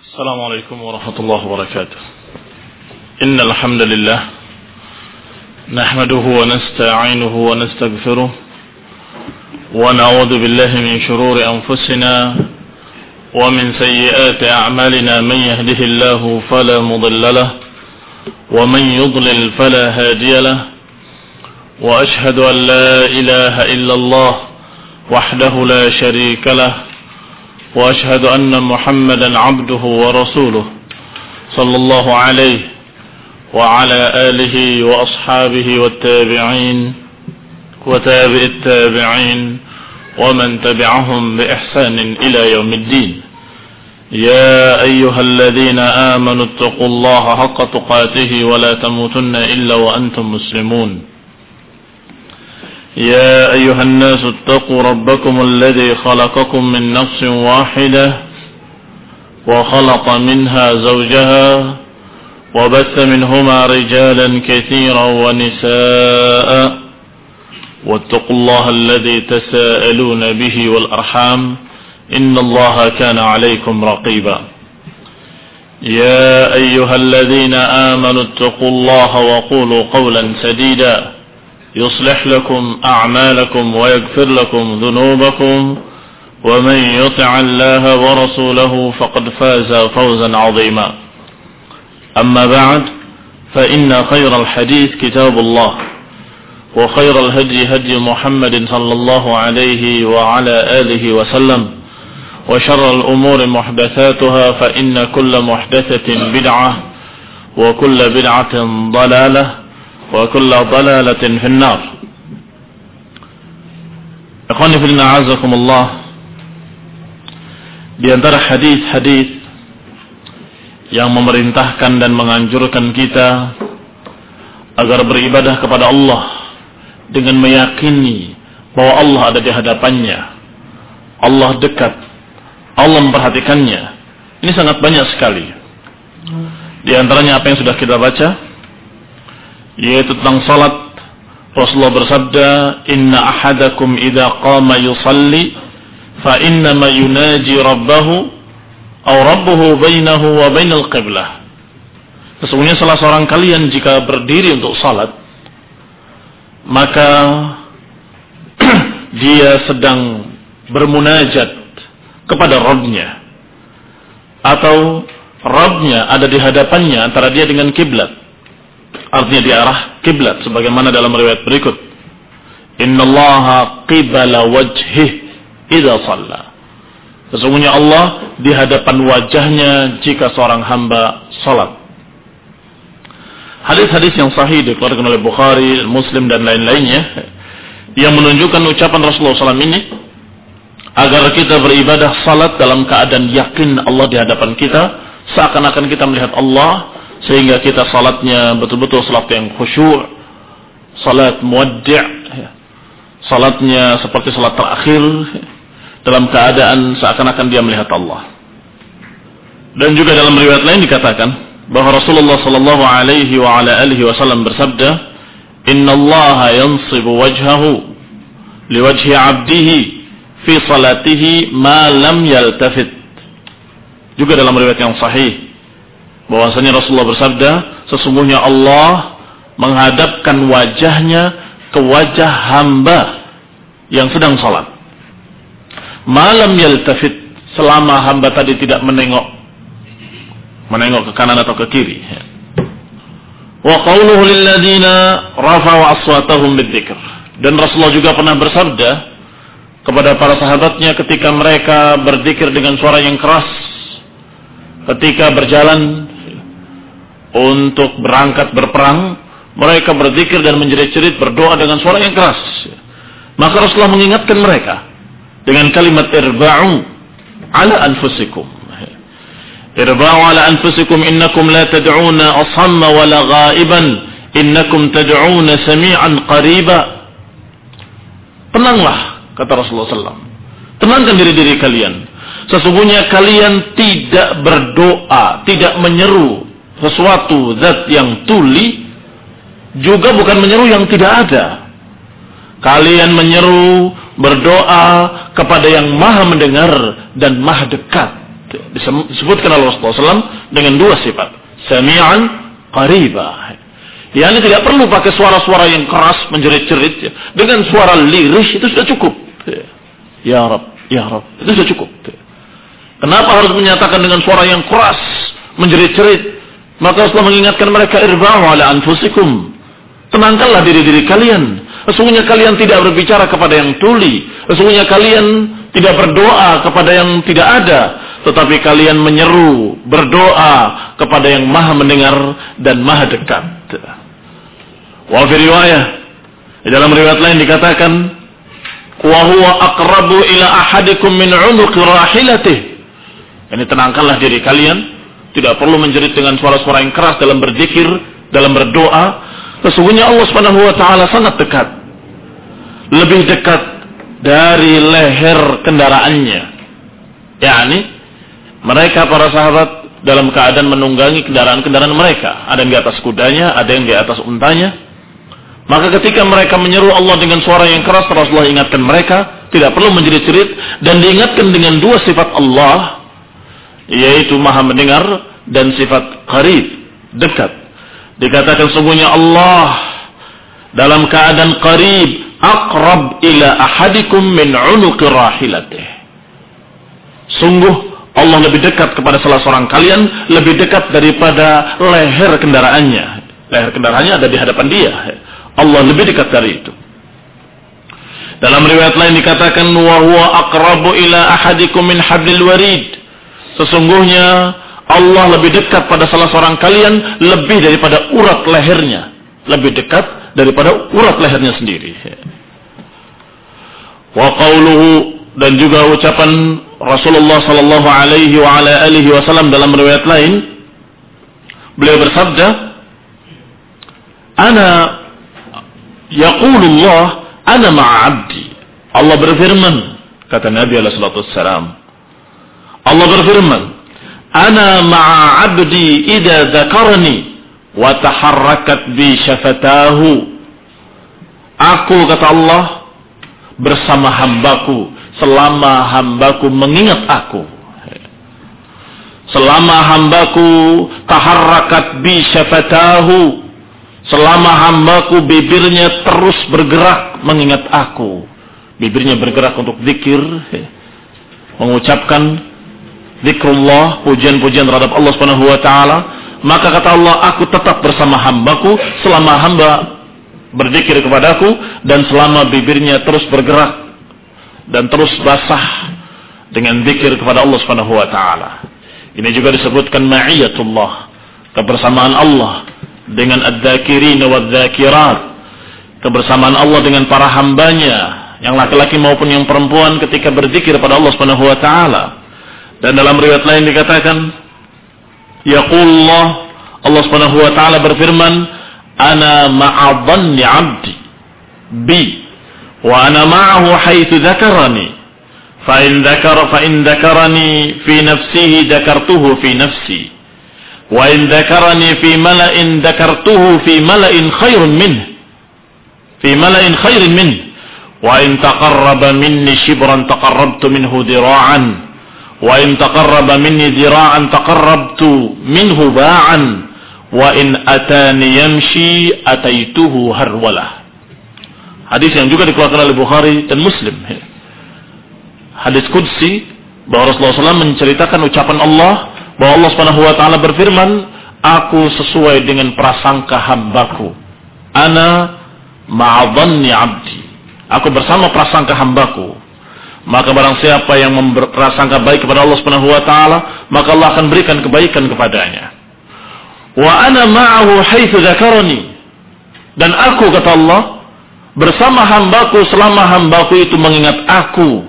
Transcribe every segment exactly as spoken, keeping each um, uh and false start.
السلام عليكم ورحمة الله وبركاته. إن الحمد لله نحمده ونستعينه ونستغفره ونعوذ بالله من شرور أنفسنا ومن سيئات أعمالنا. من يهده الله فلا مضل له ومن يضلل فلا هادي له، وأشهد أن لا إله إلا الله وحده لا شريك له، وأشهد أن محمدا عبده ورسوله صلى الله عليه وعلى آله وأصحابه والتابعين وتابع التابعين ومن تبعهم بإحسان إلى يوم الدين. يا أيها الذين آمنوا اتقوا الله حق تقاته ولا تموتن إلا وأنتم مسلمون. يا أيها الناس اتقوا ربكم الذي خلقكم من نفس واحدة وخلق منها زوجها وبث منهما رجالا كثيرا ونساء، واتقوا الله الذي تساءلون به والأرحام إن الله كان عليكم رقيبا. يا أيها الذين آمنوا اتقوا الله وقولوا قولا سديدا يصلح لكم أعمالكم ويغفر لكم ذنوبكم، ومن يطع الله ورسوله فقد فاز فوزا عظيما. أما بعد، فإن خير الحديث كتاب الله، وخير الهدي هدي محمد صلى الله عليه وعلى آله وسلم، وشر الأمور محدثاتها، فإن كل محدثة بدعة وكل بدعة ضلالة wa kullu dhalalatin finnar. Ikhwani fillah, a'azakumullah. Di antara hadis-hadis yang memerintahkan dan menganjurkan kita agar beribadah kepada Allah dengan meyakini bahwa Allah ada di hadapannya, Allah dekat, Allah memperhatikannya. Ini sangat banyak sekali. Di antaranya apa yang sudah kita baca, yaitu tentang salat. Rasulullah bersabda, inna ahadakum idza qama yusalli fa innama yunaji rabbahu aw rabbuhu bainahu wa bainal qiblah. Sesungguhnya salah seorang kalian jika berdiri untuk salat, maka dia sedang bermunajat kepada Rabb-nya, atau Rabb-nya ada di hadapannya antara dia dengan kiblat. Artinya di arah kiblat, sebagaimana dalam riwayat berikut, innallaha qibala wajhih idza shalla. Sesungguhnya Allah di hadapan wajahnya jika seorang hamba salat. Hadis-hadis yang sahih dikeluarkan oleh Bukhari, Muslim dan lain-lainnya yang menunjukkan ucapan Rasulullah shallallahu alaihi wasallam ini agar kita beribadah salat dalam keadaan yakin Allah di hadapan kita, seakan-akan kita melihat Allah, sehingga kita salatnya betul-betul salat yang khusyuk, salat muwaddi', salatnya seperti salat terakhir, dalam keadaan seakan-akan dia melihat Allah. Dan juga dalam riwayat lain dikatakan bahwa Rasulullah sallallahu alaihi wa ala alihi wasallam bersabda, innallaha yansibu wajhahu liwajhi 'abdihi fi salatihi ma lam yaltafit. Juga dalam riwayat yang sahih bahwasanya Rasulullah bersabda, sesungguhnya Allah menghadapkan wajahnya ke wajah hamba yang sedang salat. Malam yaltafit, selama hamba tadi tidak menengok menengok ke kanan atau ke kiri. Wa qawluhu lil ladzina rafa'u aswatahum bidzikr. Dan Rasulullah juga pernah bersabda kepada para sahabatnya ketika mereka berzikir dengan suara yang keras ketika berjalan untuk berangkat berperang, mereka berzikir dan menjerit-jerit, berdoa dengan suara yang keras. Maka Rasulullah mengingatkan mereka dengan kalimat irba'u ala anfusikum. Irba'u ala anfusikum innakum la tad'una asamma wala ghaiban innakum tad'una sami'an qariba. Tenanglah, kata Rasulullah sallallahu alaihi wasallam. Tenangkan diri-diri kalian. Sesungguhnya kalian tidak berdoa, tidak menyeru sesuatu zat yang tuli, juga bukan menyeru yang tidak ada. Kalian menyeru, berdoa kepada yang maha mendengar dan maha dekat. Disebutkan oleh Rasulullah shallallahu alaihi wasallam dengan dua sifat. Sami'an qariba. Ya, ini tidak perlu pakai suara-suara yang keras menjerit-jerit. Dengan suara lirih itu sudah cukup. Ya Rabb, ya Rabb, itu sudah cukup. Kenapa harus menyatakan dengan suara yang keras menjerit-jerit? Maka Rasulullah mengingatkan mereka, irba'u ala anfusikum. Tenangkanlah diri-diri kalian. Sesungguhnya kalian tidak berbicara kepada yang tuli. Sesungguhnya kalian tidak berdoa kepada yang tidak ada. Tetapi kalian menyeru, berdoa kepada yang maha mendengar dan maha dekat. Wa fi riwayah, di dalam riwayat lain dikatakan, wa huwa aqrabu ila ahadikum min 'unuqi rahilatihi. Ini tenangkanlah diri kalian, tidak perlu menjerit dengan suara-suara yang keras dalam berzikir, dalam berdoa. Sesungguhnya Allah Subhanahu wa taala sangat dekat. Lebih dekat dari leher kendaraannya. yakni mereka para sahabat dalam keadaan menunggangi kendaraan-kendaraan mereka, ada yang di atas kudanya, ada yang di atas untanya. Maka ketika mereka menyeru Allah dengan suara yang keras, Rasulullah ingatkan mereka, tidak perlu menjerit-jerit, dan diingatkan dengan dua sifat Allah, yaitu maha mendengar dan sifat qarib, dekat. Dikatakan sungguhnya Allah dalam keadaan qarib, aqrab ila ahadikum min unuqi rahilatih. Sungguh Allah lebih dekat kepada salah seorang kalian, lebih dekat daripada leher kendaraannya. Leher kendaraannya ada di hadapan dia. Allah lebih dekat dari itu. Dalam riwayat lain dikatakan, wa huwa aqrabu ila ahadikum min hablil warid. Sesungguhnya Allah lebih dekat pada salah seorang kalian lebih daripada urat lehernya, lebih dekat daripada urat lehernya sendiri. Wa qauluhu, dan juga ucapan Rasulullah sallallahu alaihi wa ala alihi wasallam dalam riwayat lain, beliau bersabda, ana yaqulullah ana ma'a abdi. Allah berfirman, kata Nabi alaihi salatu wassalam, Allah berfirman, ana ma'a abdi idza dzakarani wa taharrakat bi syafatahu. Aku, kata Allah, bersama hambaku selama hambaku mengingat aku. Selama hambaku taharrakat bi syafatahu, selama hambaku bibirnya terus bergerak mengingat aku. Bibirnya bergerak untuk zikir, mengucapkan zikrullah, pujian-pujian terhadap Allah Subhanahu wa taala. Maka kata Allah, aku tetap bersama hambaku selama hamba berzikir kepadaku, dan selama bibirnya terus bergerak dan terus basah dengan zikir kepada Allah Subhanahu wa taala. Ini juga disebutkan ma'iyatullah, kebersamaan Allah dengan adz-dzakirin wadz-dzakirat, kebersamaan Allah dengan para hambanya yang laki-laki maupun yang perempuan ketika berzikir pada Allah Subhanahu wa taala. Dan dalam riwayat lain dikatakan, yaqulullah, Allah Subhanahu wa taala berfirman, ana ma'a dhanni 'abdi bi wa ana ma'ahu haitsu dzakarani fa in dzakara fa in dzakarani fi nafsihi dzakartuhu fi nafsi wa in dzakarani fi mala'in dzakartuhu fi mala'in khairin minhu fi mala'in khairin minhu wa in taqarraba minni shibran taqarrabtu minhu dhira'an wa in taqarraba minni dhira'an taqarrabtu minhu ba'an wa in atani yamshi ataituhu harwalah. Hadis yang juga dikeluarkan oleh Bukhari dan Muslim. Hadis qudsi bahwa Rasulullah shallallahu alaihi wasallam menceritakan ucapan Allah bahwa Allah Subhanahu wa taala berfirman, aku sesuai dengan prasangka hambaku. Ana ma'a dhanni 'abdi. Aku bersama prasangka hambaku. Maka barang siapa yang berprasangka baik kepada Allah Subhanahu wa taala, maka Allah akan berikan kebaikan kepadanya. Wa ana ma'ahu haitsu dzakarani. Dan aku, kata Allah, bersama hambaku selama hambaku itu mengingat aku.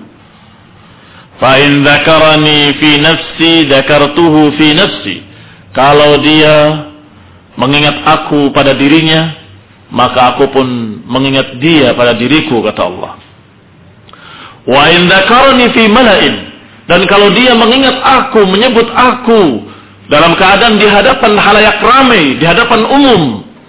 Fa in dzakarani fi nafsi dzakartuhu fi nafsi. Kalau dia mengingat aku pada dirinya, maka aku pun mengingat dia pada diriku, kata Allah. Wa in dzakarani fi mala'in. Dan kalau dia mengingat aku, menyebut aku dalam keadaan di hadapan halayak ramai, di hadapan umum,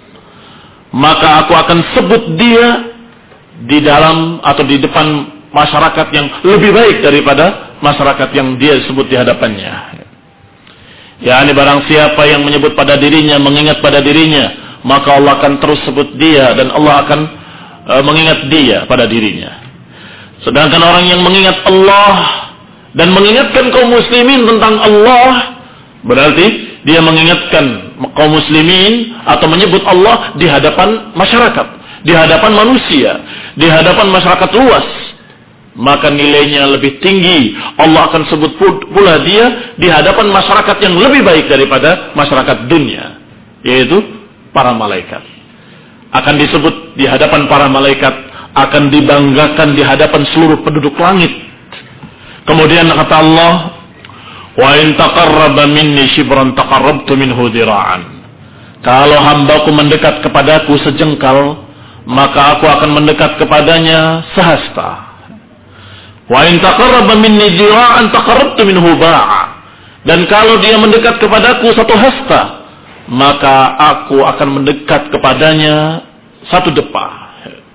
maka aku akan sebut dia di dalam atau di depan masyarakat yang lebih baik daripada masyarakat yang dia sebut di hadapannya. Ya, ini barang siapa yang menyebut pada dirinya, mengingat pada dirinya, maka Allah akan terus sebut dia dan Allah akan uh, mengingat dia pada dirinya. Sedangkan orang yang mengingat Allah dan mengingatkan kaum muslimin tentang Allah, berarti dia mengingatkan kaum muslimin atau menyebut Allah di hadapan masyarakat, di hadapan manusia, di hadapan masyarakat luas. Maka nilainya lebih tinggi. Allah akan sebut pula dia di hadapan masyarakat yang lebih baik daripada masyarakat dunia, yaitu para malaikat. Akan disebut di hadapan para malaikat, akan dibanggakan di hadapan seluruh penduduk langit. Kemudian kata Allah, wa in taqarraba minni shibran taqarrabtu minhu dira'an. Kalau hambaku mendekat kepadaku sejengkal, maka aku akan mendekat kepadanya sehasta. Wa in taqarraba minni dira'an taqarrabtu minhu ba'a. Dan kalau dia mendekat kepadaku satu hasta, maka aku akan mendekat kepadanya satu depa.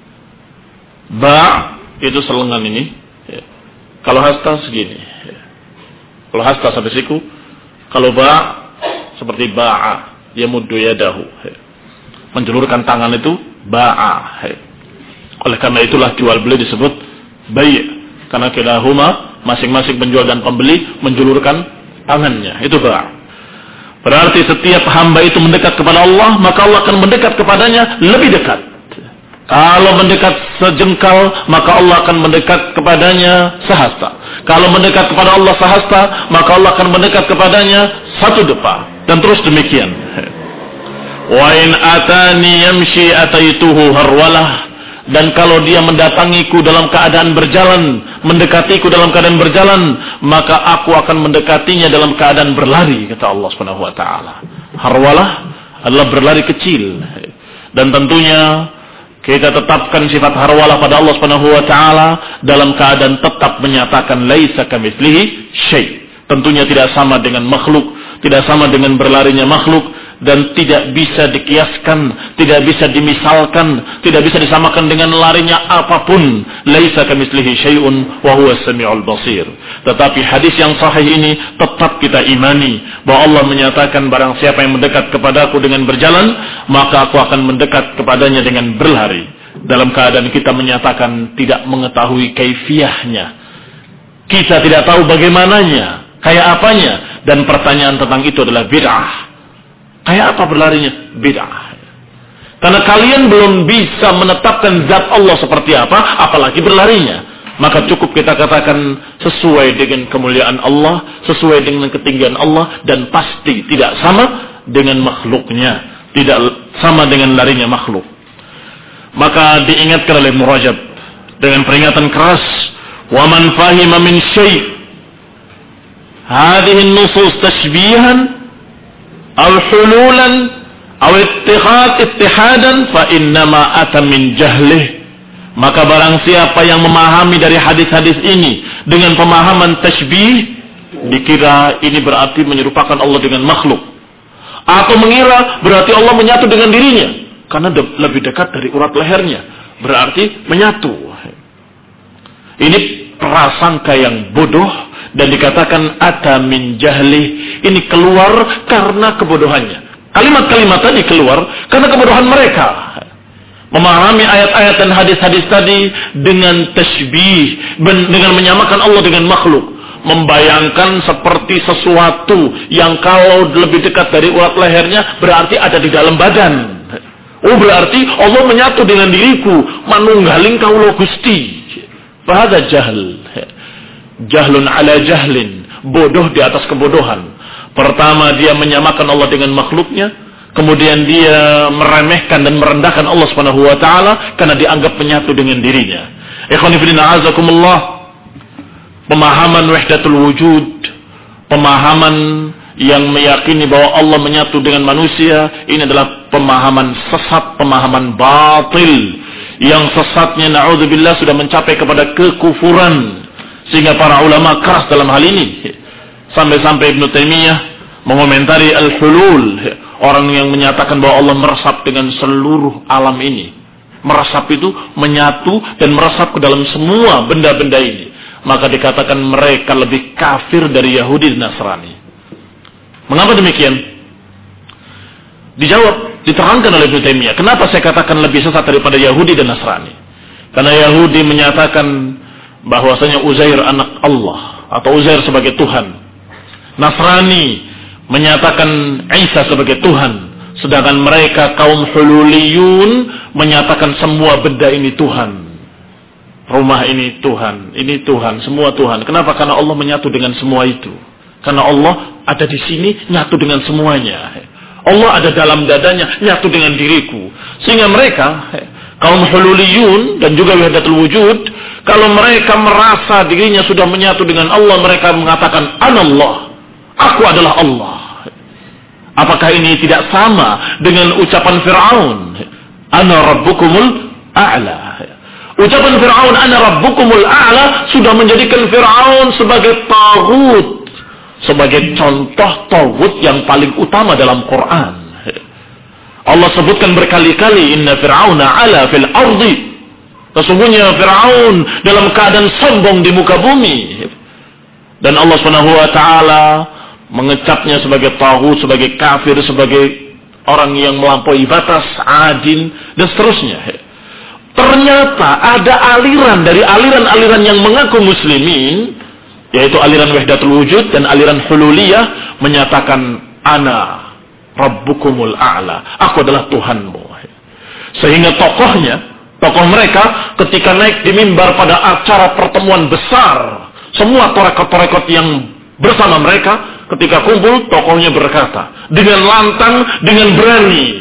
Ba' itu selengan ini. Kalau hasta segini. Kalau hasta sampai siku. Kalau ba' seperti ba'a, yamuddu yadahu. Menjulurkan tangan itu ba'a. Oleh karena itulah jual beli disebut bai'. Karena kilahuma, masing-masing penjual dan pembeli menjulurkan tangannya. Itu ba'. Berarti setiap hamba itu mendekat kepada Allah, maka Allah akan mendekat kepadanya lebih dekat. Kalau mendekat sejengkal, maka Allah akan mendekat kepadanya sehasta. Kalau mendekat kepada Allah sehasta, maka Allah akan mendekat kepadanya satu depa. Dan terus demikian. Wa in atani yamshi ataituhu harwalah. Dan kalau dia mendatangiku dalam keadaan berjalan, mendekatiku dalam keadaan berjalan, maka aku akan mendekatinya dalam keadaan berlari, kata Allah Subhanahu wa taala. Harwalah adalah berlari kecil. Dan tentunya kita tetapkan sifat harwalah pada Allah Subhanahu wa taala dalam keadaan tetap menyatakan laisa kamitslihi syai'. Tentunya tidak sama dengan makhluk, tidak sama dengan berlarinya makhluk, dan tidak bisa dikiaskan, tidak bisa dimisalkan, tidak bisa disamakan dengan larinya apapun. Laisa kamitslihi syai'un wa huwas samiul basir. Tetapi hadis yang sahih ini tetap kita imani bahwa Allah menyatakan barang siapa yang mendekat kepadaku dengan berjalan, maka aku akan mendekat kepadanya dengan berlari. Dalam keadaan kita menyatakan tidak mengetahui kaifiyahnya, kita tidak tahu bagaimananya, kayak apanya, dan pertanyaan tentang itu adalah bid'ah. Kayak apa berlarinya? Bid'ah. Karena kalian belum bisa menetapkan zat Allah seperti apa, apalagi berlarinya. Maka cukup kita katakan sesuai dengan kemuliaan Allah, sesuai dengan ketinggian Allah, dan pasti tidak sama dengan makhluknya, tidak sama dengan larinya makhluk. Maka diingatkan oleh Murajab dengan peringatan keras, wa man fahima min syai' hadhihi an-nusus tashbihan aw hululan aw ittihad ittihadan fa innama ata min jahlih. Maka barang siapa yang memahami dari hadis-hadis ini dengan pemahaman tashbih, dikira ini berarti menyerupakan Allah dengan makhluk, atau mengira berarti Allah menyatu dengan dirinya karena de- lebih dekat dari urat lehernya, berarti menyatu. Ini prasangka yang bodoh. Dan dikatakan ata min jahli, ini keluar karena kebodohannya. Kalimat-kalimat tadi keluar karena kebodohan mereka. Memahami ayat-ayat dan hadis-hadis tadi dengan tashbih, dengan menyamakan Allah dengan makhluk. Membayangkan seperti sesuatu yang kalau lebih dekat dari urat lehernya berarti ada di dalam badan. Oh, berarti Allah menyatu dengan diriku, manunggaling kaulo Gusti. Fahadza jahl. Jahlun ala jahlin, bodoh di atas kebodohan. Pertama, dia menyamakan Allah dengan makhluknya, kemudian dia meremehkan dan merendahkan Allah Subhanahu wa taala karena dianggap menyatu dengan dirinya. Ikhwani fillah azakumullah, pemahaman wahdatul wujud, pemahaman yang meyakini bahwa Allah menyatu dengan manusia, ini adalah pemahaman sesat, pemahaman batil, yang sesatnya na'udzubillah sudah mencapai kepada kekufuran. Sehingga para ulama keras dalam hal ini. Sampai-sampai Ibnu Taimiyah mengomentari al-hulul, orang yang menyatakan bahwa Allah meresap dengan seluruh alam ini. Meresap itu menyatu dan meresap ke dalam semua benda-benda ini. maka dikatakan mereka lebih kafir dari Yahudi dan Nasrani. Mengapa demikian? Dijawab, diterangkan oleh Ibnu Taimiyah. Kenapa saya katakan lebih sesat daripada Yahudi dan Nasrani? Karena Yahudi menyatakan bahwasanya Uzair anak Allah atau Uzair sebagai Tuhan. Nasrani menyatakan Isa sebagai Tuhan. Sedangkan mereka kaum hululiyun menyatakan semua benda ini Tuhan. Rumah ini Tuhan, ini Tuhan, semua Tuhan. Kenapa? Karena Allah menyatu dengan semua itu. Karena Allah ada di sini, nyatu dengan semuanya. Allah ada dalam dadanya, nyatu dengan diriku. Sehingga mereka, kaum hululiyun dan juga wahdatul wujud, kalau mereka merasa dirinya sudah menyatu dengan Allah, mereka mengatakan, Anallah, aku adalah Allah. Apakah ini tidak sama dengan ucapan Fir'aun? Ana rabbukumul a'la. Ucapan Fir'aun, Ana rabbukumul a'la, sudah menjadikan Fir'aun sebagai taghut, sebagai contoh taghut yang paling utama dalam Quran. Allah sebutkan berkali-kali, Inna Fir'auna ala fil ardi. Sesungguhnya Fir'aun dalam keadaan sombong di muka bumi. Dan Allah Subhanahu wa taala mengecapnya sebagai taghut, sebagai kafir, sebagai orang yang melampaui batas, adin, dan seterusnya. Ternyata ada aliran dari aliran-aliran yang mengaku muslimin, yaitu aliran wahdatul wujud dan aliran hululiyah, menyatakan ana rabbukumul a'la, aku adalah Tuhanmu. Sehingga tokohnya, tokoh mereka ketika naik di mimbar pada acara pertemuan besar, semua torekot-torekot yang bersama mereka ketika kumpul, tokohnya berkata dengan lantang, dengan berani,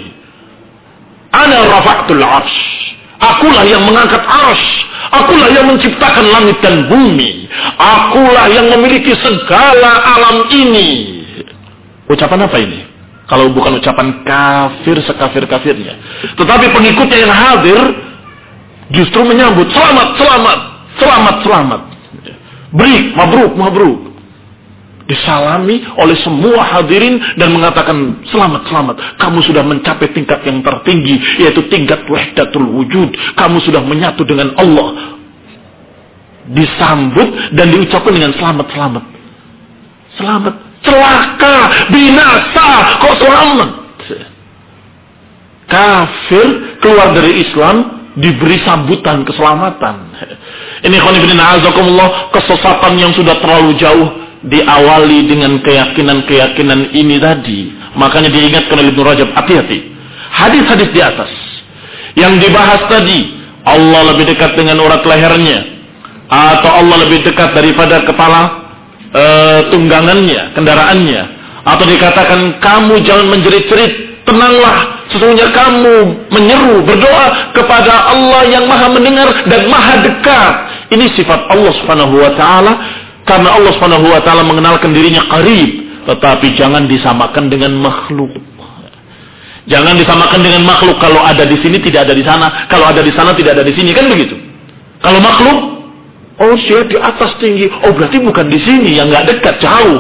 Ana rafa'tul arsh, akulah yang mengangkat arsh, akulah yang menciptakan langit dan bumi, akulah yang memiliki segala alam ini. Ucapan apa ini? Kalau bukan ucapan kafir sekafir-kafirnya. Tetapi pengikutnya yang hadir justru menyambut, selamat, selamat, selamat, selamat. Beri, mabruk, mabruk. Disalami oleh semua hadirin dan mengatakan selamat, selamat, kamu sudah mencapai tingkat yang tertinggi, yaitu tingkat wahdatul wujud. Kamu sudah menyatu dengan Allah. Disambut dan diucapkan dengan selamat, selamat, selamat, celaka, binasa, kok selamat? Kafir keluar dari Islam diberi sambutan keselamatan. Ini khonibidin a'azakumullah, kesesatan yang sudah terlalu jauh diawali dengan keyakinan-keyakinan ini tadi. Makanya diingatkan oleh Ibnu Rajab, hati-hati. Hadis-hadis di atas yang dibahas tadi, Allah lebih dekat dengan urat lehernya, atau Allah lebih dekat daripada kepala e, tunggangannya, kendaraannya, atau dikatakan kamu jangan menjerit-jerit, tenanglah, sesungguhnya kamu menyeru, berdoa kepada Allah yang maha mendengar dan maha dekat. Ini sifat Allah Subhanahu wa ta'ala. Karena Allah Subhanahu wa taala mengenalkan dirinya qarib, tetapi jangan disamakan dengan makhluk. Jangan disamakan dengan makhluk. Kalau ada di sini tidak ada di sana, kalau ada di sana tidak ada di sini, kan begitu. Kalau makhluk, oh dia di atas tinggi, oh berarti bukan di sini, yang enggak dekat, jauh.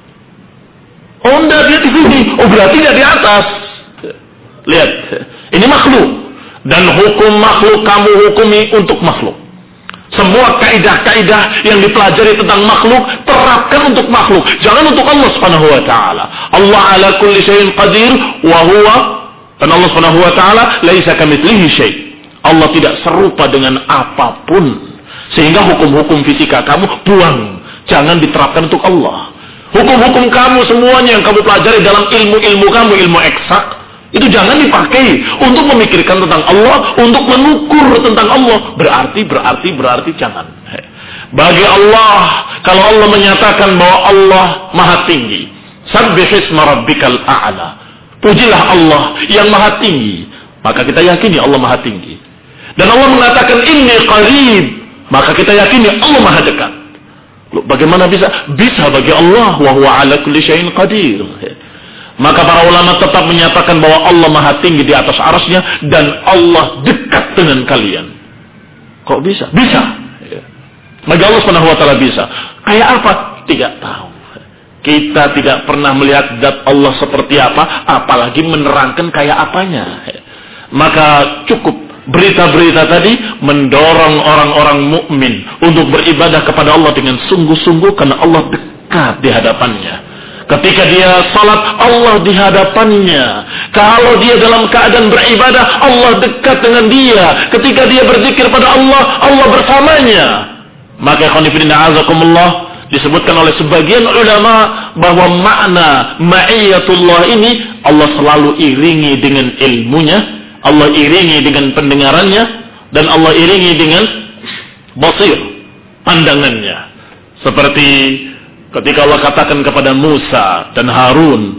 Oh enggak, dia di sini, oh berarti dia di atas. Lihat, ini makhluk, dan hukum makhluk kamu hukumi untuk makhluk. Semua kaidah-kaidah yang dipelajari tentang makhluk terapkan untuk makhluk, jangan untuk Allah Subhanahu wa taala. Allah ala kulli syai'in qadir wa huwa, dan Allah Subhanahu wa taala laisa kamitslihi syai'. Allah tidak serupa dengan apapun. Sehingga hukum-hukum fisika kamu buang, jangan diterapkan untuk Allah. Hukum-hukum kamu semuanya yang kamu pelajari dalam ilmu-ilmu kamu, ilmu eksak, itu jangan dipakai untuk memikirkan tentang Allah, untuk menukur tentang Allah. Berarti, berarti, berarti jangan. Bagi Allah, kalau Allah menyatakan bahwa Allah maha tinggi, sabbihisma rabbikal a'la, pujilah Allah yang maha tinggi, maka kita yakini Allah maha tinggi. Dan Allah mengatakan inni qarib, maka kita yakini Allah maha dekat. Bagaimana bisa? Bisa bagi Allah, wa huwa ala kulli syai'in qadir. Maka para ulama tetap menyatakan bahwa Allah maha tinggi di atas arsy-Nya dan Allah dekat dengan kalian. Kok bisa? Bisa. Bagi Allah Subhanahu wa taala bisa. Kayak apa? Tidak tahu. Kita tidak pernah melihat zat Allah seperti apa, apalagi menerangkan kayak apanya. Maka cukup berita-berita tadi mendorong orang-orang mukmin untuk beribadah kepada Allah dengan sungguh-sungguh karena Allah dekat di hadapannya. Ketika dia salat, Allah di hadapannya. Kalau dia dalam keadaan beribadah, Allah dekat dengan dia. Ketika dia berzikir pada Allah, Allah bersamanya. Maka khonifidin a'azakumullah, disebutkan oleh sebagian ulama bahwa makna ma'iyatullah ini Allah selalu iringi dengan ilmunya, Allah iringi dengan pendengarannya, dan Allah iringi dengan basir, pandangannya. Seperti ketika Allah katakan kepada Musa dan Harun,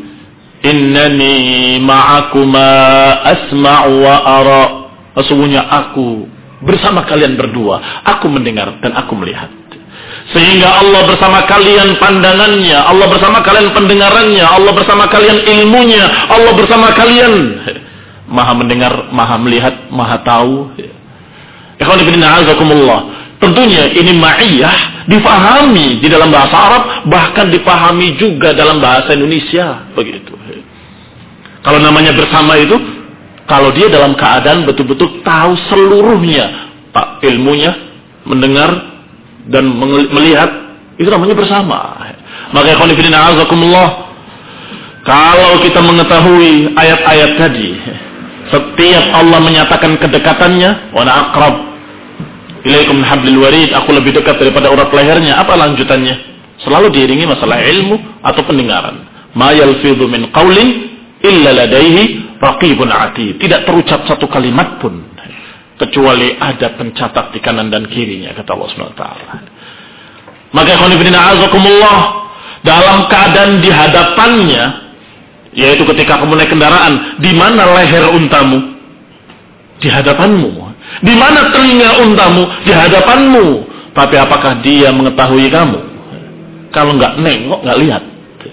innani ma'akuma asma'u wa ara, sesungguhnya aku bersama kalian berdua, aku mendengar dan aku melihat. Sehingga Allah bersama kalian pandangannya, Allah bersama kalian pendengarannya, Allah bersama kalian ilmunya, Allah bersama kalian maha mendengar, maha melihat, maha tahu. Ikhwan fillah azakumullah. Tentunya ini ma'iyah difahami di dalam bahasa Arab, bahkan dipahami juga dalam bahasa Indonesia, begitu. Kalau namanya bersama itu, kalau dia dalam keadaan betul-betul tahu seluruhnya, Pak, ilmunya, mendengar dan melihat, itu namanya bersama. Maka ikhwan fillah azakumullah, kalau kita mengetahui ayat-ayat tadi, setiap Allah menyatakan kedekatannya, wa ana aqrab ilaikum min hablil warid, aku lebih dekat daripada urat lehernya. Apa lanjutannya? Selalu diiringi masalah ilmu atau pendengaran. Ma yalfidhu min qaulin illa ladaihi raqibun atid. Tidak terucap satu kalimat pun kecuali ada pencatat di kanan dan kirinya, kata Allah Subhanahu wa taala. Maka ikhwan fillah azakumullah, dalam keadaan di hadapannya, yaitu ketika kamu naik kendaraan, di mana leher untamu? Di hadapanmu. Di mana telinga untamu? Di hadapanmu. Tapi apakah dia mengetahui kamu? Kalau enggak nengok, enggak lihat.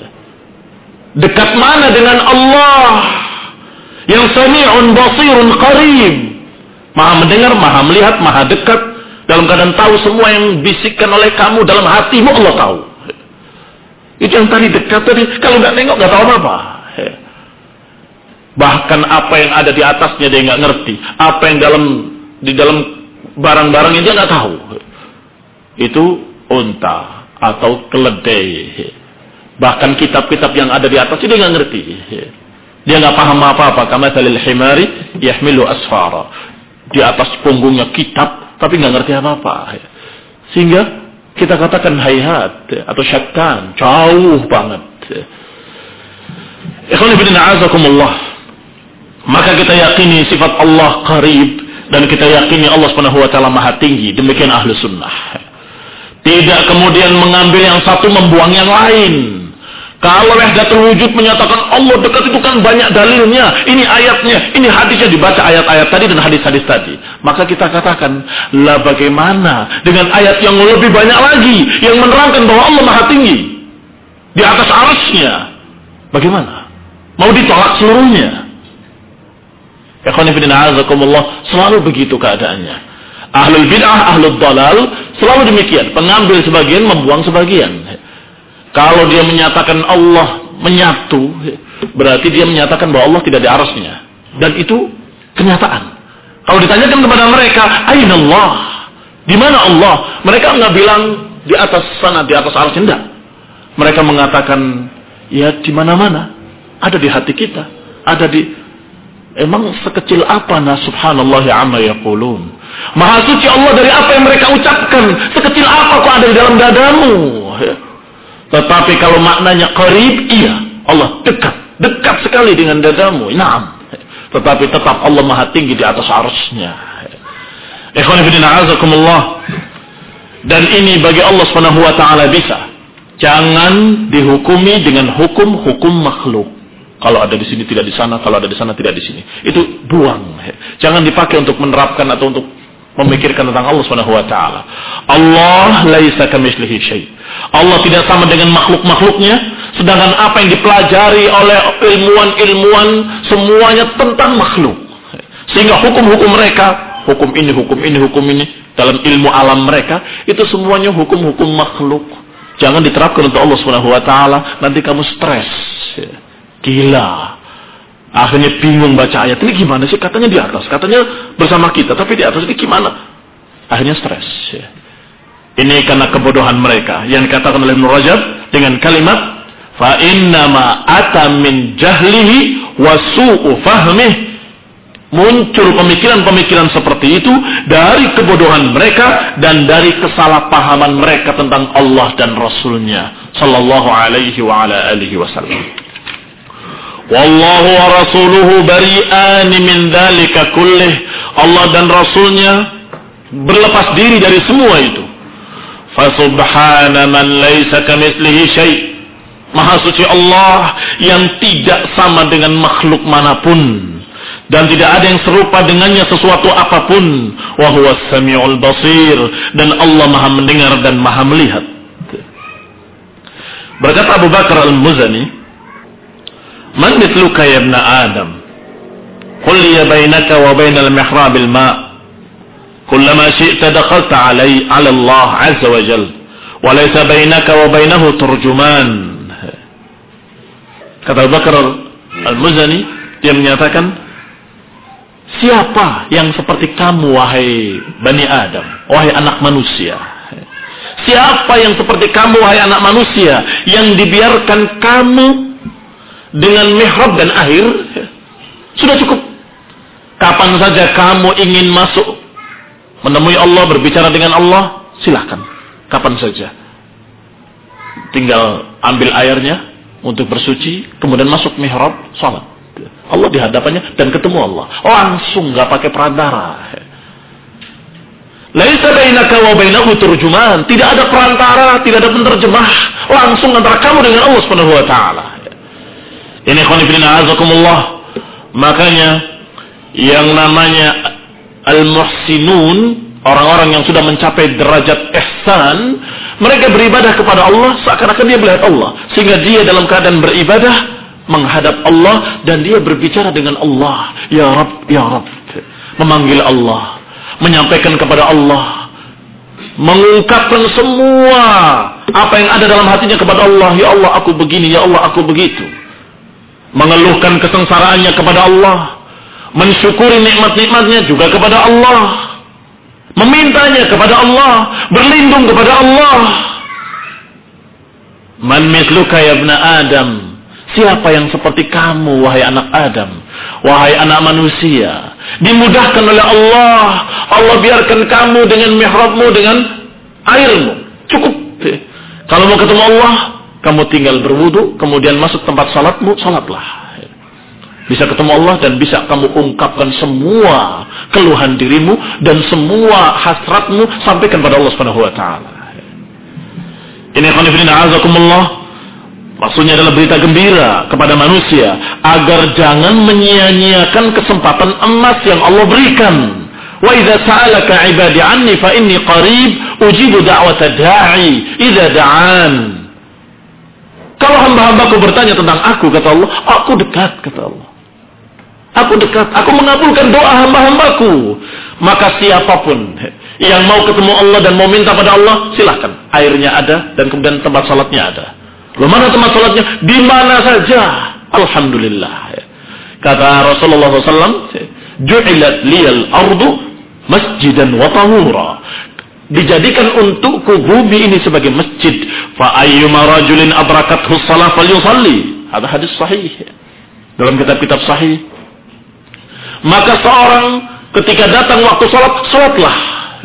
Dekat mana dengan Allah yang sami'un basirun qarib, maha mendengar, maha melihat, maha dekat, dalam keadaan tahu semua yang bisikkan oleh kamu dalam hatimu, Allah tahu. Itu yang tadi dekat tadi, kalau nggak nengok nggak tahu apa-apa. Bahkan apa yang ada di atasnya dia nggak ngerti, apa yang dalam di dalam barang-barangnya dia nggak tahu. Itu unta atau keledai. Bahkan kitab-kitab yang ada di atasnya dia nggak ngerti. Dia nggak paham apa-apa. Kama thalil himari yahmilu asfara. Di atas punggungnya kitab, tapi nggak ngerti apa-apa. Sehingga kita katakan hayat atau syakkan, jauh banget. Ikhwan fillah azakumullah. Maka kita yakini sifat Allah qarib, dan kita yakini Allah Subhanahu wa taala maha tinggi. Demikian ahlu sunnah. Tidak kemudian mengambil yang satu membuang yang lain. Kalau wahdatul wujud menyatakan Allah dekat, itu kan banyak dalilnya. Ini ayatnya, ini hadisnya, dibaca ayat-ayat tadi dan hadis-hadis tadi. Maka kita katakan, lah bagaimana dengan ayat yang lebih banyak lagi yang menerangkan bahwa Allah maha tinggi di atas arasnya? Bagaimana? Mau ditolak seluruhnya? Ikhwan fillah azakumullah, selalu begitu keadaannya. Ahlul bid'ah, ahlul dalal selalu demikian, pengambil sebagian, membuang sebagian. Kalau dia menyatakan Allah menyatu, berarti dia menyatakan bahwa Allah tidak di arasnya. Dan itu kenyataan. Kalau ditanyakan kepada mereka, aina Allah? Di mana Allah? Mereka nggak bilang di atas sana, di atas arasnya, enggak. Mereka mengatakan, ya di mana-mana. Ada di hati kita. Ada di... Emang sekecil apa na subhanallah amma yaqulun? Maha suci Allah dari apa yang mereka ucapkan. Sekecil apa kok ada di dalam dadamu? Tetapi kalau maknanya qarib, iya, Allah dekat, dekat sekali dengan dadamu. Naam. Tetapi tetap Allah maha tinggi di atas arsy-Nya. Ikhwan fillah azakumullah. Dan ini bagi Allah Subhanahu wa taala bisa. Jangan dihukumi dengan hukum-hukum makhluk. Kalau ada di sini tidak di sana, kalau ada di sana tidak di sini. Itu buang. Jangan dipakai untuk menerapkan atau untuk memikirkan tentang Allah Subhanahu wa taala. Allah laisa kamitslihi syai'. Allah tidak sama dengan makhluk-makhluknya, sedangkan apa yang dipelajari oleh ilmuwan-ilmuwan semuanya tentang makhluk. Sehingga hukum-hukum mereka, hukum ini, hukum ini, hukum ini dalam ilmu alam mereka, itu semuanya hukum-hukum makhluk. Jangan diterapkan untuk Allah Subhanahu wa taala, nanti kamu stres. Gila. Akhirnya bingung baca ayat ini gimana sih? Katanya di atas, katanya bersama kita, tapi di atas ini gimana? Akhirnya stres. Ya. Ini karena kebodohan mereka yang dikatakan oleh Ibnu Rajab dengan kalimat fa innama ata min jahlihi wa su'u fahmihi. Muncul pemikiran-pemikiran seperti itu dari kebodohan mereka dan dari kesalahpahaman mereka tentang Allah dan Rasulnya sallallahu alaihi wa ala alihi wasallam. Wallahu wa rasuluhu bari'an min dzalika kullih. Allah dan Rasulnya berlepas diri dari semua itu. Fa subhana man laisa kamitslihi syai'. Maha suci Allah yang tidak sama dengan makhluk manapun. Dan tidak ada yang serupa dengannya sesuatu apapun. Wa huwas samiul basir. Dan Allah maha mendengar dan maha melihat. Berkata Abu Bakar al-Muzani, man mithluka ya ibna Adam? Qul liya bainaka wa bainal mihrabil ma' kullama syi'ta dakhalta alai ala Allah azza wa jal wa laysa bainaka wa bainahu turjuman. Kata Abu Bakar al-Muzani, dia menyatakan, siapa yang seperti kamu wahai Bani Adam, wahai anak manusia? Siapa yang seperti kamu wahai anak manusia yang dibiarkan kamu dengan mihrab dan air? Sudah cukup. Kapan saja kamu ingin masuk menemui Allah, berbicara dengan Allah, silahkan. Kapan saja. Tinggal ambil airnya untuk bersuci, kemudian masuk mihrab, salat. Allah di hadapannya dan ketemu Allah. Langsung, enggak pakai perantara. Laisa bainaka wa bainahu turjuman. Tidak ada perantara, tidak ada penerjemah. Langsung antara kamu dengan Allah Subhanahu wa taala. Ini khonifina azakumullah. Makanya yang namanya al-muhsinun, orang-orang yang sudah mencapai derajat ihsan, mereka beribadah kepada Allah seakan-akan dia melihat Allah, sehingga dia dalam keadaan beribadah menghadap Allah dan dia berbicara dengan Allah, ya Rabb, ya Rabb, memanggil Allah, menyampaikan kepada Allah, mengungkapkan semua apa yang ada dalam hatinya kepada Allah. Ya Allah, aku begini, ya Allah, aku begitu. Mengeluhkan kesengsaraannya kepada Allah, mensyukuri nikmat-nikmatnya juga kepada Allah, memintanya kepada Allah, berlindung kepada Allah. Man misluka ya ibna Adam. Siapa yang seperti kamu, wahai anak Adam, wahai anak manusia, dimudahkan oleh Allah. Allah biarkan kamu dengan mihrabmu, dengan airmu. Cukup. Kalau mau ketemu Allah, kamu tinggal berwudu, kemudian masuk tempat salatmu, salatlah. Bisa ketemu Allah dan bisa kamu ungkapkan semua keluhan dirimu dan semua hasratmu sampaikan pada Allah Subhanahu wa taala. Ini khonifina azakumullah. Maksudnya adalah berita gembira kepada manusia agar jangan menyia-nyiakan kesempatan emas yang Allah berikan. Wa idza sa'alaka 'ibadi 'anni fa inni qarib ujibu da'wata da'i idza da'an. Kalau hamba-hambaku bertanya tentang aku, kata Allah, aku dekat, kata Allah. Aku dekat, aku mengabulkan doa hamba-hambaku. Maka siapapun yang mau ketemu Allah dan mau minta pada Allah, silahkan. Airnya ada dan kemudian tempat salatnya ada. Loh, mana tempat salatnya? Di mana saja. Alhamdulillah. Kata Rasulullah shallallahu alaihi wasallam, ju'ilat liyal ardu masjidan wa tahura. Dijadikan untukku bumi ini sebagai masjid. Fa ayyuma rajulin adrakathu shalah falyusalli. Ada hadis sahih dalam kitab-kitab sahih. Maka seorang ketika datang waktu salat, salatlah.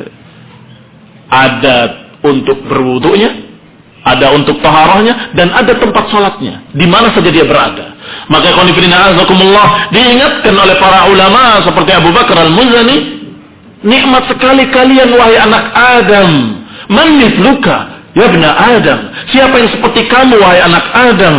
Ada untuk berwudunya, ada untuk taharahnya, dan ada tempat salatnya di mana saja dia berada. Maka qanifirina azakumullah, diingatkan oleh para ulama seperti Abu Bakar al-Muzani, nikmat sekali kalian wahai anak Adam. Man mithluka ya ibna Adam. Siapa yang seperti kamu wahai anak Adam?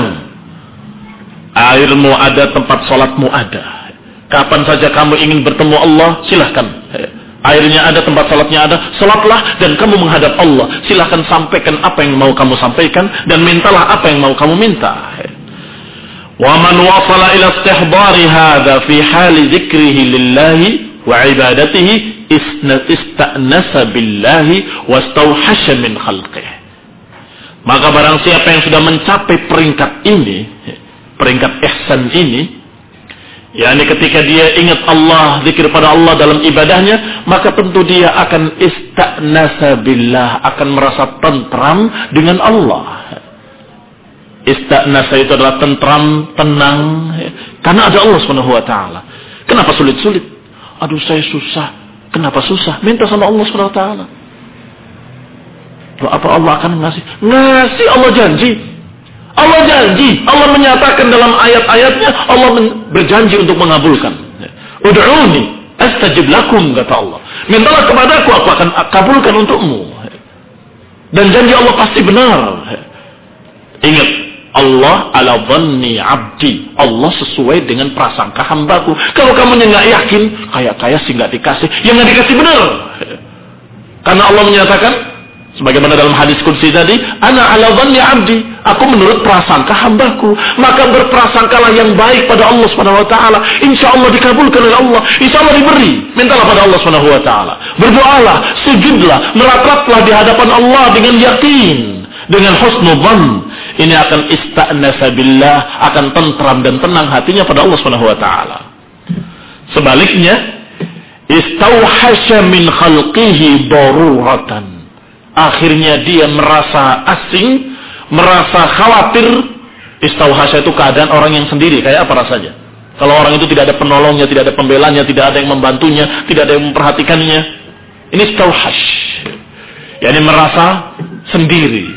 Airmu ada, tempat salatmu ada. Kapan saja kamu ingin bertemu Allah, silahkan. Airnya ada, tempat salatnya ada, salatlah dan kamu menghadap Allah. Silahkan sampaikan apa yang mau kamu sampaikan dan mintalah apa yang mau kamu minta. Wa man wasala ila istihdari hadha fi hali dzikrihi lillahi wa ibadatihi ista'nasa billahi wastauhasha min khalqihi. Maka barang siapa yang sudah mencapai peringkat ini, peringkat ihsan ini, yakni ketika dia ingat Allah, zikir pada Allah dalam ibadahnya, maka tentu dia akan ista'nasa billah, akan merasa tentram dengan Allah. Ista'nasa itu adalah tentram, tenang, karena ada Allah Subhanahu wa taala. Kenapa sulit-sulit? Aduh, saya susah. Kenapa susah? Minta sama Allah Subhanahu wa taala. Apa Allah akan ngasih? Ngasih, Allah janji. Allah janji. Allah menyatakan dalam ayat-ayatnya, Allah berjanji untuk mengabulkan. Ud'uni astajib lakum, kata Allah. Mintalah kepadaku, aku akan kabulkan untukmu. Dan janji Allah pasti benar. Ingat, Allah ala dhanni abdi. Allah sesuai dengan prasangka hambaku. Kalau kamu nggak yakin, kayak-kayak sih nggak dikasih. Yang nggak dikasih benar. Karena Allah menyatakan, sebagaimana dalam hadis qudsi tadi, ana ala dhanni abdi, aku menurut prasangka hambaku, maka berprasangkalah yang baik pada Allah Subhanahu wa taala. Insyaallah dikabulkan oleh Allah, insyaallah diberi. Mintalah pada Allah Subhanahu wa taala. Berdoalah, sujudlah, merataplah di hadapan Allah dengan yakin, dengan husnudzan. Ini akan ista'nasa billah, akan tentram dan tenang hatinya pada Allah Subhanahu wa taala. Sebaliknya, istauhasya min khalqihi daruratan. Akhirnya dia merasa asing, merasa khawatir. Istauhasya itu keadaan orang yang sendiri, kayak apa rasanya? Kalau orang itu tidak ada penolongnya, tidak ada pembelanya, tidak ada yang membantunya, tidak ada yang memperhatikannya. Ini istauhash. yakni merasa sendiri.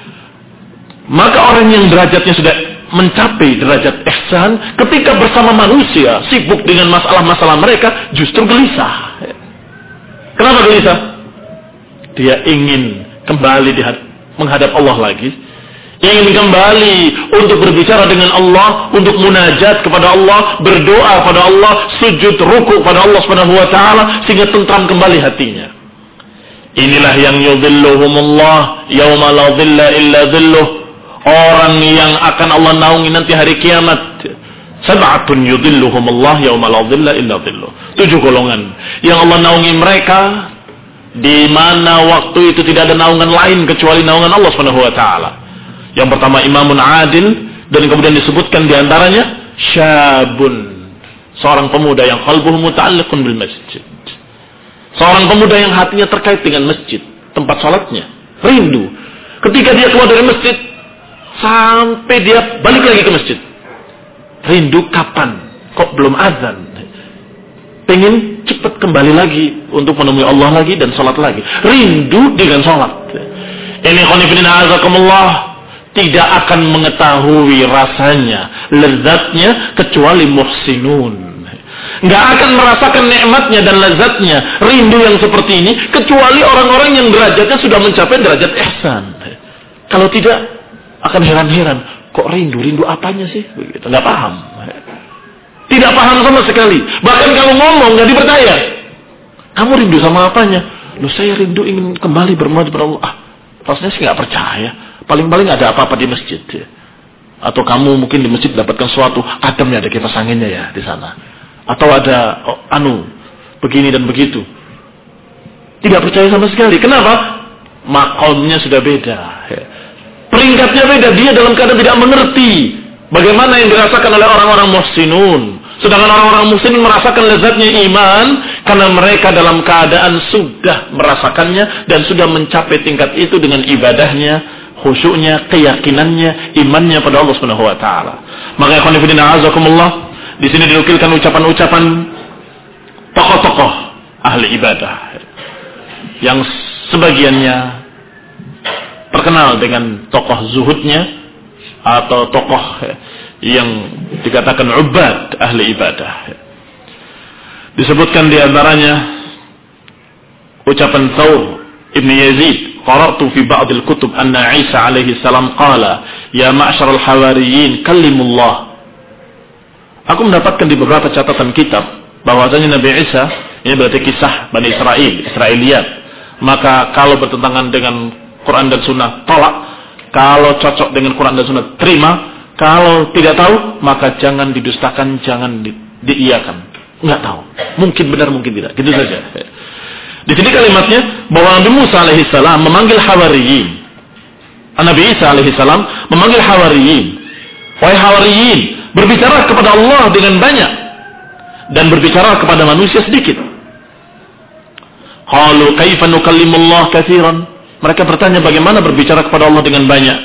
Maka orang yang derajatnya sudah mencapai derajat ihsan, ketika bersama manusia sibuk dengan masalah-masalah mereka, justru gelisah. Kenapa gelisah? Dia ingin kembali di menghadap Allah lagi, ingin kembali untuk berbicara dengan Allah, untuk munajat kepada Allah, berdoa kepada Allah, sujud ruku kepada Allah Subhanahu wa taala, sehingga tentram kembali hatinya. Inilah yang yudhilluhumullah yauma la dhilla illa dhilluh. Orang yang akan Allah naungi nanti hari kiamat. Sab'atun yudhilluhumullah yauma la dhilla illa dhilluh. Tujuh golongan yang Allah naungi mereka di mana waktu itu tidak ada naungan lain kecuali naungan Allah Subhanahu wa taala. Yang pertama imamun adil, dan kemudian disebutkan di antaranya syabun, seorang pemuda yang qalbuhu muta'alliqun bil masjid. Seorang pemuda yang hatinya terkait dengan masjid, tempat salatnya, rindu. Ketika dia keluar dari masjid sampai dia balik lagi ke masjid, rindu kapan? Kok belum azan? Pengen cepat kembali lagi untuk menemui Allah lagi dan salat lagi. Rindu dengan salat. Ini khonifidina azakumullah, tidak akan mengetahui rasanya, lezatnya kecuali muhsinun. Nggak akan merasakan nikmatnya dan lezatnya rindu yang seperti ini kecuali orang-orang yang derajatnya sudah mencapai derajat ihsan. Kalau tidak, akan heran-heran, kok rindu? Rindu apanya sih? Begitu, nggak paham. Tidak paham sama sekali. Bahkan kalau ngomong nggak dipercaya. Kamu rindu sama apanya? Loh, saya rindu ingin kembali bermadu kepada Allah. Ah, rasanya sih nggak percaya. Paling-paling ada apa-apa di masjid. Ya. Atau kamu mungkin di masjid dapatkan suatu ademnya, ada kipas anginnya ya di sana. Atau ada oh, anu begini dan begitu. Tidak percaya sama sekali. Kenapa? Makomnya sudah beda. Ya. Peringkatnya beda. Dia dalam keadaan tidak mengerti bagaimana yang dirasakan oleh orang-orang muhsinun. Sedangkan orang-orang muhsinun merasakan lezatnya iman karena mereka dalam keadaan sudah merasakannya dan sudah mencapai tingkat itu dengan ibadahnya, khusyuknya, keyakinannya, imannya pada Allah Subhanahu wa taala. Maka ikhwan fillah azakumullah, di sini dinukilkan ucapan-ucapan tokoh-tokoh ahli ibadah yang sebagiannya terkenal dengan tokoh zuhudnya atau tokoh yang dikatakan ubad ahli ibadah. Disebutkan di antaranya ucapan Thawr ibn Yazid, qara'tu fi ba'd al-kutub anna Isa alaihi salam qala ya ma'syar al-hawariyin kallimullah. Aku mendapatkan di beberapa catatan kitab bahwasanya Nabi Isa, ini berarti kisah Bani Israel, Israiliyat. Maka kalau bertentangan dengan Quran dan Sunnah, tolak. Kalau cocok dengan Quran dan Sunnah, terima. Kalau tidak tahu, maka jangan didustakan, jangan di, diiyakan. Enggak tahu. Mungkin benar, mungkin tidak. Gitu saja. Di sini kalimatnya bahwa Nabi Musa alaihissalam memanggil hawariyin. Nabi Isa alaihissalam memanggil hawariyin. Wahai hawariyin, berbicara kepada Allah dengan banyak. dan berbicara kepada manusia sedikit. Qalu kaifa nukallimullah katsiran? Mereka bertanya bagaimana berbicara kepada Allah dengan banyak.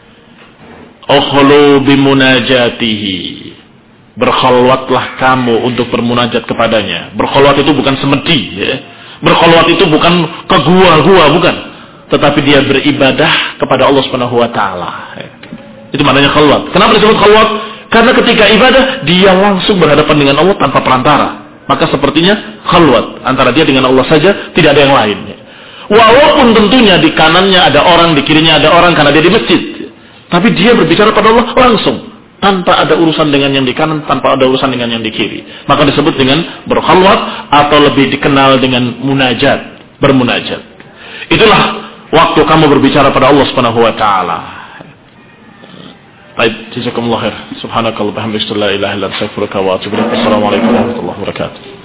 Ukhlu bimunajatihi. Berkhalwatlah kamu untuk bermunajat kepadanya. Berkhalwat itu bukan semedi, ya. Berkhalwat itu bukan ke gua-gua, bukan. Tetapi dia beribadah kepada Allah Subhanahu wa taala. Itu maknanya khalwat. Kenapa disebut khalwat? Karena ketika ibadah dia langsung berhadapan dengan Allah tanpa perantara. Maka sepertinya khalwat antara dia dengan Allah saja, tidak ada yang lain. Walaupun tentunya di kanannya ada orang, di kirinya ada orang karena dia di masjid. Tapi dia berbicara pada Allah langsung. Tanpa ada urusan dengan yang di kanan, tanpa ada urusan dengan yang di kiri. Maka disebut dengan berkhalwat atau lebih dikenal dengan munajat, bermunajat. Itulah waktu kamu berbicara pada Allah Subhanahu wa taala. Baik, jazakumullah khair. Subhanakallah bihamdika la ilaha illa anta astaghfiruka wa atubu ilaik. Assalamualaikum warahmatullahi wabarakatuh.